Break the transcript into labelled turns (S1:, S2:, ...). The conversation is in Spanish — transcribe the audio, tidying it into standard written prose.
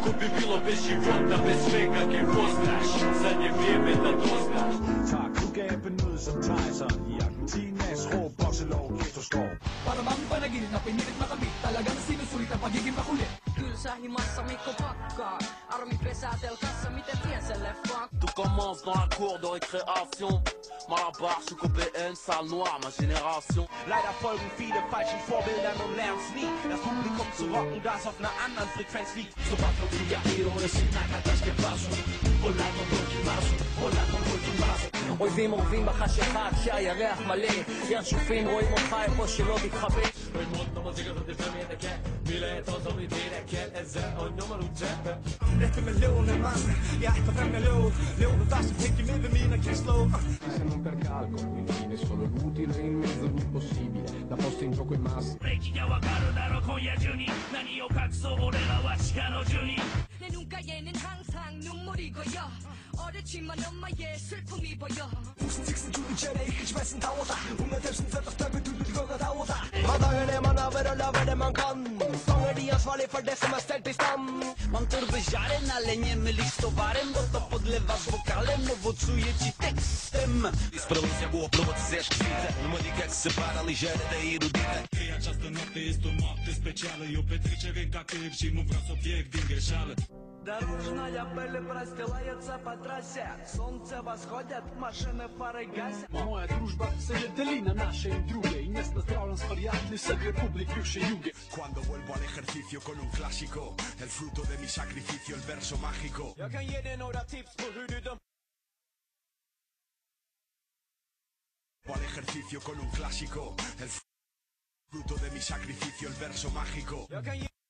S1: Kud bi bilo bez života, bez svega kaj poznaš, sad je vrijeme da doznaš.
S2: Tak, du gav benød som Tyson i Argentinas rå bokselov ghetto-skov.
S3: Para bang panaginip na pinilit makamit, talagang sinusulit ang pagiging makulit.
S4: Tylsä himassa Mikko pakkaa, armi pesätelkassa, miten tien se leffaan.
S5: Tout commence dans la cour de récréation. Malabar, je suis BN, sale noire, ma génération.
S6: Leider folgen viele falschen Vorbildern und lernen's nie. Das Publikum zu rocken, das auf einer anderen Frequenz liegt.
S1: Sobald eu vi aquilo, eu sinto na cara que passo. Olhando pro קימאסו, olhando pro קימאסו.
S4: אויבים אורבים בחשיכה כשהירח מלא, ינשופים רואים אותך איפה שלא תתחבא.
S1: Il mondo musica tutti i temi che biletto som i dire che è zero numero 10.
S6: Räcker med lånen man, jag tar fram med lån. Lån med fast tänker med mina kisslow.
S7: Se non per calcolo, infine solo l'utile in mezzo all'impossibile, la posta in gioco è massa.
S8: 歴がわかるだろ今夜中に何を隠そう俺らは地下の住人
S4: 내 눈가에는 항상 눈물이 고여 어렵지만 엄마의 슬픔이 보여
S3: 무슨 특수 주는 전에 이끄지 말씀 다 오다 운명 뎁슨 뜯었다면 두들거가 다 oda.
S6: Hverdagen er man over og lager det man kan. Fanger de ansvarlig for det som er stelt i stand.
S5: Mam torby żarem, ale nie mylić z towarem, bo to podlewasz wokalem, owocuje ci tekstem.
S6: Inspiracja było prowocyjne esquisita. Numa dica que separa a ligeira da erudita.
S9: Că această noapte este o noapte specială. E o petrecere ca clip și nu vreau să obiect din greșeală.
S6: Дорожная пыль расстилается по трассе. Солнце восходит, машины фары гасят.
S3: Moja družba se je deli na naše in druge in jaz nazdravljam s prijatelji vseh republik bivše juge.
S2: Cuando vuelvo al ejercicio con un clásico, el fruto de mi sacrificio, el verso mágico.
S6: Jag kan ge dig några tips på hur du
S2: Al ejercicio con un clásico, el fruto de mi sacrificio, el verso mágico.
S6: Jag kan ge